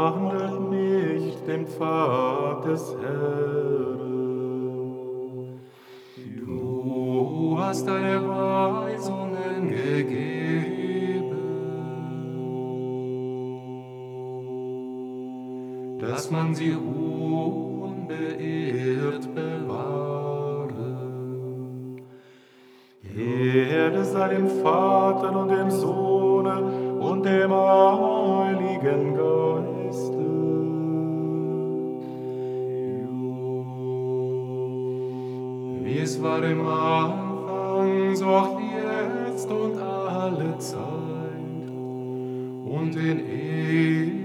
wandelt nicht den Pfad des Herrn. Du hast deine Weisungen gegeben, dass man sie unbeirrt bewahre. Ehre sei dem Vater und dem Sohne und dem Heiligen Geiste. Wie es war im Anfang, so auch jetzt und alle Zeit und in Ewigkeit.